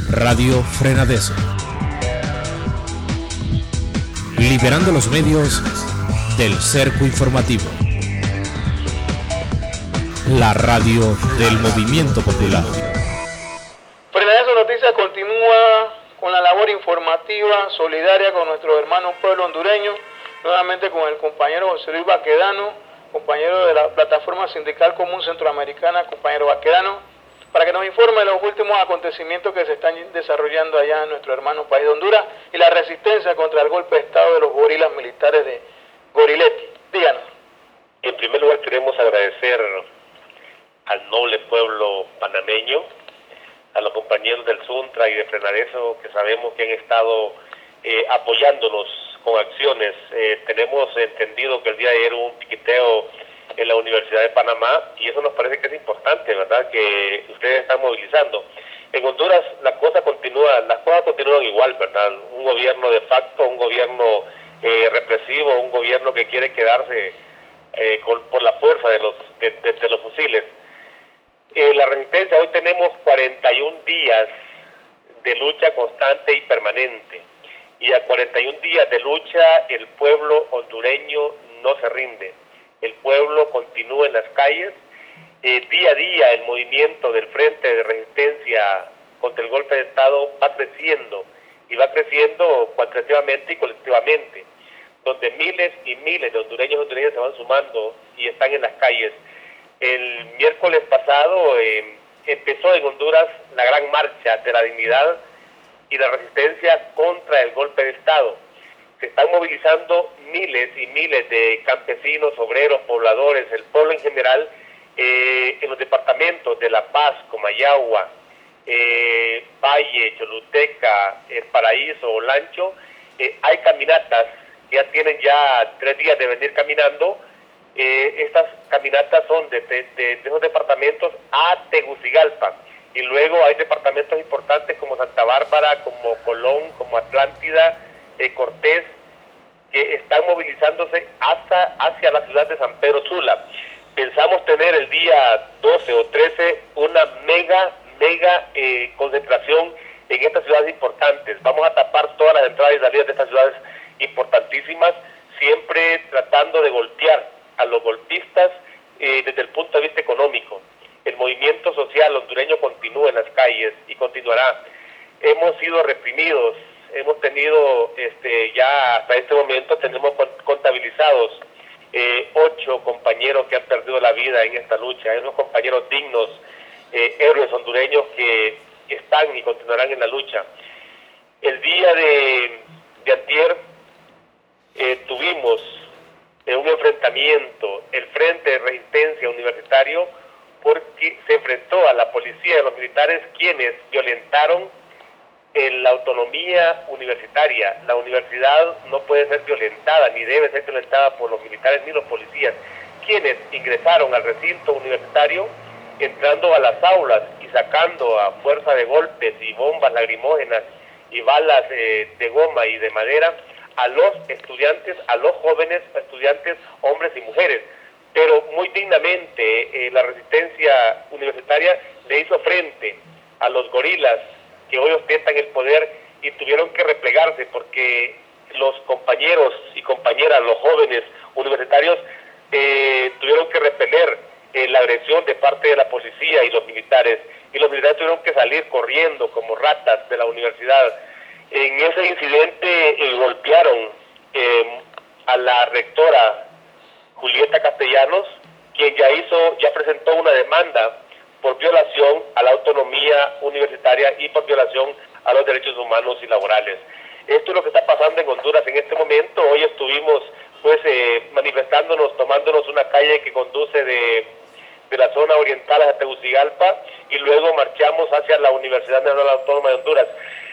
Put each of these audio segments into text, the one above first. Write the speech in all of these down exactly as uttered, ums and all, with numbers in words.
Radio Frenadeso. Liberando los medios del cerco informativo. La radio del movimiento popular. Frenadeso Noticias continúa con la labor informativa solidaria con nuestros hermanos pueblo hondureño, nuevamente con el compañero José Luis Baquedano, compañero de la Plataforma Sindical Común Centroamericana, compañero Baquedano, para que nos informe de los últimos acontecimientos que se están desarrollando allá en nuestro hermano país de Honduras y la resistencia contra el golpe de Estado de los gorilas militares de Goriletti. Díganos. En primer lugar, queremos agradecer al noble pueblo panameño, a los compañeros del Suntra y de Frenadeso, que sabemos que han estado eh, apoyándonos con acciones. Eh, tenemos entendido que el día de ayer hubo un piqueteo en la Universidad de Panamá y eso nos parece que es importante, ¿verdad?, que ustedes están movilizando. En Honduras la cosa continúa, las cosas continúan igual, ¿verdad? Un gobierno de facto, un gobierno eh, represivo, un gobierno que quiere quedarse eh, con, por la fuerza de los, de, de, de los fusiles. Eh, la resistencia, hoy tenemos cuarenta y un días de lucha constante y permanente. Y a cuarenta y un días de lucha el pueblo hondureño no se rinde. El pueblo continúa en las calles. Eh, día a día el movimiento del Frente de Resistencia contra el golpe de Estado va creciendo. Y va creciendo cuantitativamente y colectivamente. Donde miles y miles de hondureños y hondureñas se van sumando y están en las calles. El miércoles pasado eh, empezó en Honduras la gran marcha de la dignidad y la resistencia contra el golpe de Estado. Se están movilizando miles y miles de campesinos, obreros, pobladores, el pueblo en general, eh, en los departamentos de La Paz, Comayagua, eh, Valle, Choluteca, El Paraíso, Olancho. Eh, hay caminatas que ya tienen ya tres días de venir caminando. Eh, estas caminatas son de, de, de esos departamentos a Tegucigalpa y luego hay departamentos importantes como Santa Bárbara, como Colón, como Atlántida, eh, Cortés, que están movilizándose hasta hacia la ciudad de San Pedro Sula. Pensamos tener el día doce o trece una mega, mega eh, concentración en estas ciudades importantes. Vamos a tapar todas las entradas y salidas de estas ciudades importantísimas, siempre tratando de golpear a los golpistas eh, desde el punto de vista económico. El movimiento social hondureño continúa en las calles y continuará. Hemos sido reprimidos, hemos tenido este, ya hasta este momento tenemos contabilizados eh, ocho compañeros que han perdido la vida en esta lucha, esos compañeros dignos, eh, héroes hondureños que están y continuarán en la lucha. El día de, de antier eh, tuvimos en un enfrentamiento el Frente de Resistencia Universitario porque se enfrentó a la policía y a los militares quienes violentaron en la autonomía universitaria. La universidad no puede ser violentada ni debe ser violentada por los militares ni los policías, quienes ingresaron al recinto universitario entrando a las aulas y sacando a fuerza de golpes y bombas lacrimógenas y balas eh, de goma y de madera a los estudiantes, a los jóvenes estudiantes, hombres y mujeres. Pero muy dignamente eh, la resistencia universitaria le hizo frente a los gorilas que hoy ostentan el poder y tuvieron que replegarse porque los compañeros y compañeras, los jóvenes universitarios, eh, tuvieron que repeler eh, la agresión de parte de la policía y los militares. Y los militares tuvieron que salir corriendo como ratas de la universidad. En ese incidente eh, golpearon eh, a la rectora Julieta Castellanos, quien ya hizo, ya presentó una demanda por violación a la autonomía universitaria y por violación a los derechos humanos y laborales. Esto es lo que está pasando en Honduras en este momento. Hoy estuvimos pues eh, manifestándonos, tomándonos una calle que conduce de, de la zona oriental hacia Tegucigalpa y luego marchamos hacia la Universidad Nacional Autónoma de Honduras.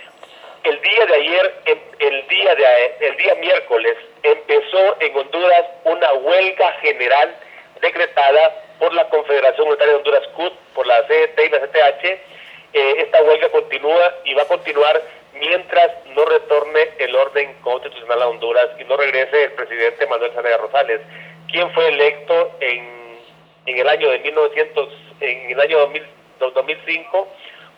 El día de ayer, el día de el día miércoles, empezó en Honduras una huelga general decretada por la Confederación Unitaria de Honduras, C U T, por la C G T y la C T H. Eh, esta huelga continúa y va a continuar mientras no retorne el orden constitucional a Honduras y no regrese el presidente Manuel Zelaya Rosales, quien fue electo en, en el año de mil novecientos, en el año dos mil, dos mil cinco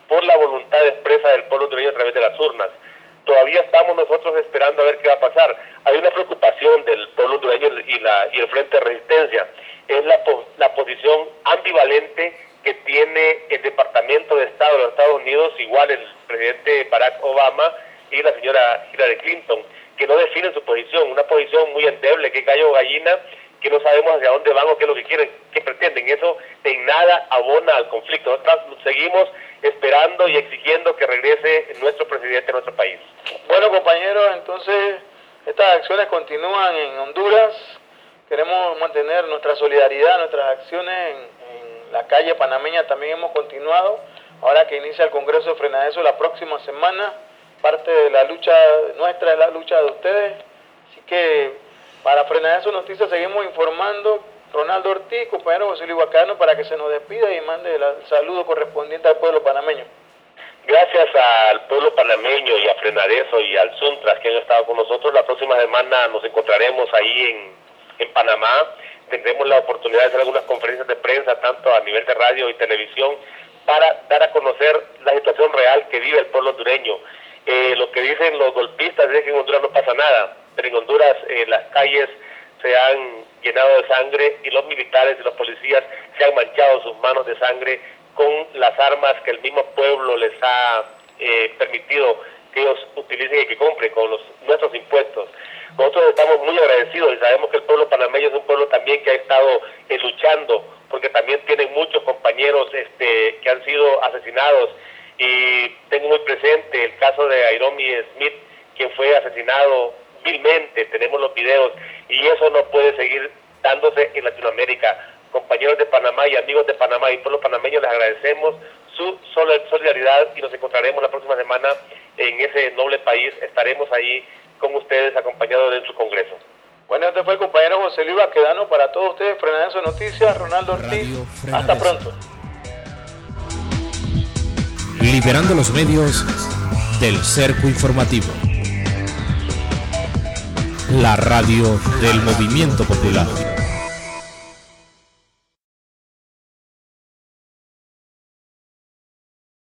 por la voluntad expresa del pueblo hondureño a través de las urnas. Todavía estamos nosotros esperando a ver qué va a pasar. Hay una preocupación del pueblo hondureño y, la, y el Frente de Resistencia. Es la, la posición ambivalente que tiene el Departamento de Estado de los Estados Unidos, igual el presidente Barack Obama y la señora Hillary Clinton, que no definen su posición, una posición muy endeble, que gallo o gallina, que no sabemos hacia dónde van o qué es lo que quieren, qué pretenden. Eso en nada abona al conflicto. Nosotros seguimos esperando y exigiendo que regrese nuestro presidente a nuestro país. Bueno, compañeros, entonces estas acciones continúan en Honduras. Queremos mantener nuestra solidaridad, nuestras acciones en, en la calle panameña también hemos continuado. Ahora que inicia el Congreso de Frenadeso la próxima semana, parte de la lucha nuestra es la lucha de ustedes. Así que para Frenadeso Noticias seguimos informando. Ronaldo Ortiz, compañero José Luis Baquedano, para que se nos despida y mande el saludo correspondiente al pueblo panameño. Gracias al pueblo panameño y a Frenadeso y al Suntras que han estado con nosotros. La próxima semana nos encontraremos ahí en, en Panamá. Tendremos la oportunidad de hacer algunas conferencias de prensa, tanto a nivel de radio y televisión, para dar a conocer la situación real que vive el pueblo hondureño. Eh, lo que dicen los golpistas es que en Honduras no pasa nada, pero en Honduras eh, las calles se han llenado de sangre y los militares y los policías se han manchado sus manos de sangre con las armas que el mismo pueblo les ha eh, permitido que ellos utilicen y que compren con los nuestros impuestos. Nosotros estamos muy agradecidos y sabemos que el pueblo panameño es un pueblo también que ha estado eh, luchando, porque también tienen muchos compañeros este, que han sido asesinados, y tengo muy presente el caso de Airomi Smith, quien fue asesinado vilmente. Tenemos los videos y eso no puede seguir dándose en Latinoamérica. Compañeros de Panamá y amigos de Panamá y pueblo panameño, les agradecemos su solidaridad y nos encontraremos la próxima semana en ese noble país. Estaremos ahí con ustedes acompañados de su congreso. Bueno, este fue el compañero José Luis Baquedano para todos ustedes. Frenadeso Noticias, Ronaldo Ortiz. Hasta pronto. Liberando los medios del cerco informativo. La radio del movimiento popular.